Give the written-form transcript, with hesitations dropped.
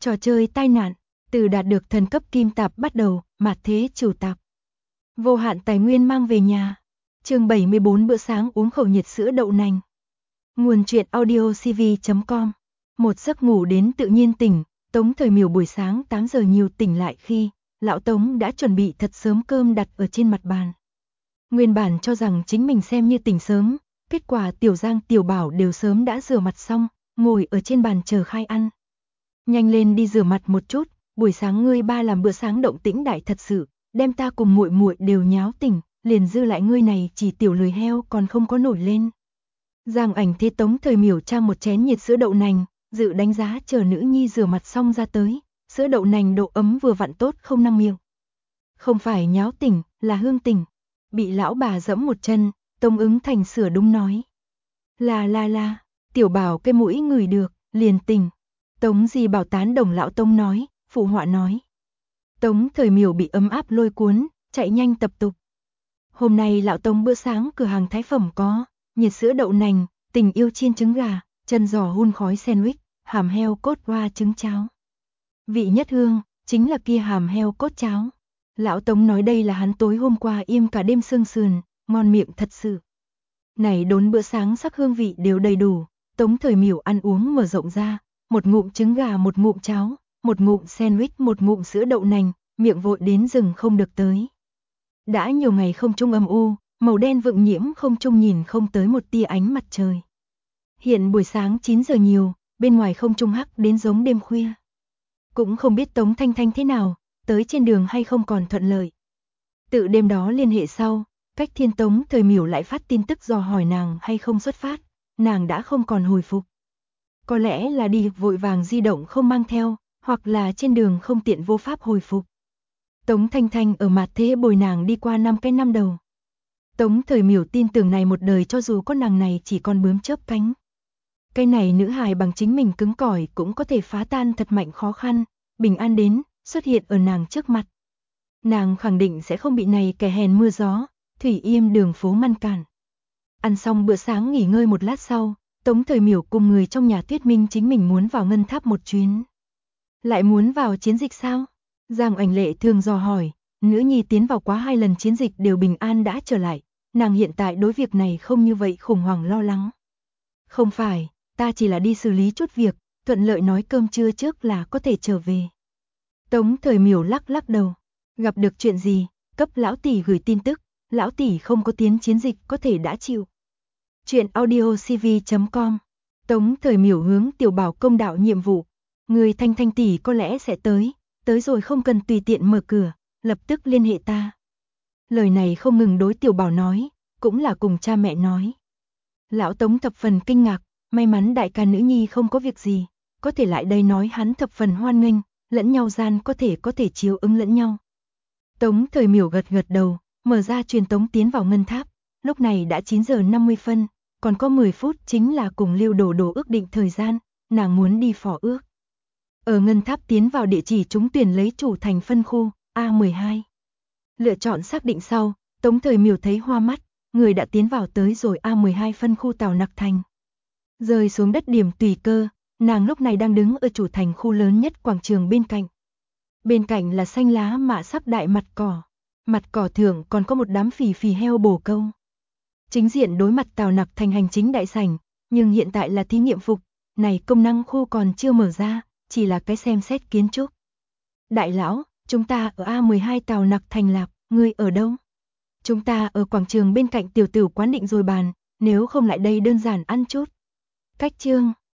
Trò chơi tai nạn, từ đạt được thần cấp kim tạp bắt đầu, mạt thế chủ tạp. Vô hạn tài nguyên mang về nhà. Chương 74 bữa sáng uống khẩu nhiệt sữa đậu nành. Nguồn truyện audiocv.com. Một giấc ngủ đến tự nhiên tỉnh, Tống Thời Miểu buổi sáng 8 giờ nhiều tỉnh lại khi lão Tống đã chuẩn bị thật sớm cơm đặt ở trên mặt bàn. Nguyên bản cho rằng chính mình xem như tỉnh sớm, kết quả Tiểu Giang Tiểu Bảo đều sớm đã rửa mặt xong, ngồi ở trên bàn chờ khai ăn. Nhanh lên đi rửa mặt một chút, buổi sáng ngươi ba làm bữa sáng động tĩnh đại thật sự, đem ta cùng muội muội đều nháo tỉnh, liền dư lại ngươi này chỉ tiểu lười heo còn không có nổi lên. Giang Ảnh thấy Tống Thời Miểu trang một chén nhiệt sữa đậu nành, dự đánh giá chờ nữ nhi rửa mặt xong ra tới, sữa đậu nành độ ấm vừa vặn tốt không năng miệng. Không phải nháo tỉnh, là hương tỉnh. Bị lão bà giẫm một chân, Tống Ứng Thành sửa đúng nói. La, Tiểu Bảo cái mũi ngửi được, liền tỉnh. Tống Di Bảo tán đồng lão Tống nói, phụ họa nói. Tống Thời Miểu bị ấm áp lôi cuốn, chạy nhanh tập tục. Hôm nay lão Tống bữa sáng cửa hàng thái phẩm có nhiệt sữa đậu nành, tình yêu chiên trứng gà, chân giò hun khói sandwich, hàm heo cốt qua trứng cháo. Vị nhất hương, chính là kia hàm heo cốt cháo. Lão Tống nói đây là hắn tối hôm qua im cả đêm xương sườn, ngon miệng thật sự. Này đốn bữa sáng sắc hương vị đều đầy đủ, Tống Thời Miểu ăn uống mở rộng ra, một ngụm trứng gà một ngụm cháo, một ngụm sandwich một ngụm sữa đậu nành, miệng vội đến rừng không được tới. Đã nhiều ngày không trung âm u, màu đen vượng nhiễm không trung nhìn không tới một tia ánh mặt trời. Hiện buổi sáng 9 giờ nhiều, bên ngoài không trung hắc đến giống đêm khuya. Cũng không biết Tống Thanh Thanh thế nào, tới trên đường hay không còn thuận lợi. Tự đêm đó liên hệ sau, Cách Thiên Tống Thời Miểu lại phát tin tức dò hỏi nàng hay không xuất phát, nàng đã không còn hồi phục. Có lẽ là đi vội vàng di động không mang theo, hoặc là trên đường không tiện vô pháp hồi phục. Tống Thanh Thanh ở mặt thế bồi nàng đi qua 5 cái năm đầu. Tống Thời Miểu tin tưởng này một đời cho dù có nàng này chỉ còn bướm chớp cánh. Cái này nữ hài bằng chính mình cứng cỏi cũng có thể phá tan thật mạnh khó khăn, bình an đến, xuất hiện ở nàng trước mặt. Nàng khẳng định sẽ không bị này kẻ hèn mưa gió, thủy yêm đường phố ngăn cản. Ăn xong bữa sáng nghỉ ngơi một lát sau, Tống Thời Miểu cùng người trong nhà thuyết minh chính mình muốn vào ngân tháp một chuyến. Lại muốn vào chiến dịch sao? Giang Ảnh Lệ thường dò hỏi, nữ nhi tiến vào quá 2 lần chiến dịch đều bình an đã trở lại, nàng hiện tại đối việc này không như vậy khủng hoảng lo lắng. Không phải, ta chỉ là đi xử lý chút việc, thuận lợi nói cơm trưa trước là có thể trở về. Tống Thời Miểu lắc đầu, gặp được chuyện gì, cấp lão tỷ gửi tin tức, lão tỷ không có tiến chiến dịch có thể đã chịu. Chuyện audiocv.com. Tống Thời Miểu hướng Tiểu Bảo công đạo nhiệm vụ, người Thanh Thanh tỷ có lẽ sẽ tới rồi không cần tùy tiện mở cửa, lập tức liên hệ ta. Lời này không ngừng đối Tiểu Bảo nói, cũng là cùng cha mẹ nói. Lão Tống thập phần kinh ngạc, may mắn đại ca nữ nhi không có việc gì, có thể lại đây nói hắn thập phần hoan nghênh, lẫn nhau gian có thể chiếu ứng lẫn nhau. Tống Thời Miểu gật đầu, mở ra truyền tống tiến vào ngân tháp, lúc này đã 9 giờ 50 phân, còn có 10 phút chính là cùng Lưu Đồ ước định thời gian, nàng muốn đi phò ước. Ở ngân tháp tiến vào địa chỉ trúng tuyển lấy chủ thành phân khu, A12. Lựa chọn xác định sau, Tống Thời Miểu thấy hoa mắt, người đã tiến vào tới rồi A12 phân khu Tào Nặc Thành. Rơi xuống đất điểm tùy cơ, nàng lúc này đang đứng ở chủ thành khu lớn nhất quảng trường bên cạnh. Bên cạnh là xanh lá mạ sắc đại mặt cỏ thượng còn có một đám phì heo bồ câu. Chính diện đối mặt Tào Nặc Thành hành chính đại sảnh, nhưng hiện tại là thí nghiệm phục, này công năng khu còn chưa mở ra, chỉ là cái xem xét kiến trúc. Đại lão, chúng ta ở A12 Tào Nặc Thành Lạp, ngươi ở đâu? Chúng ta ở quảng trường bên cạnh tiểu tử quán định rồi bàn, nếu không lại đây đơn giản ăn chút. Cách chương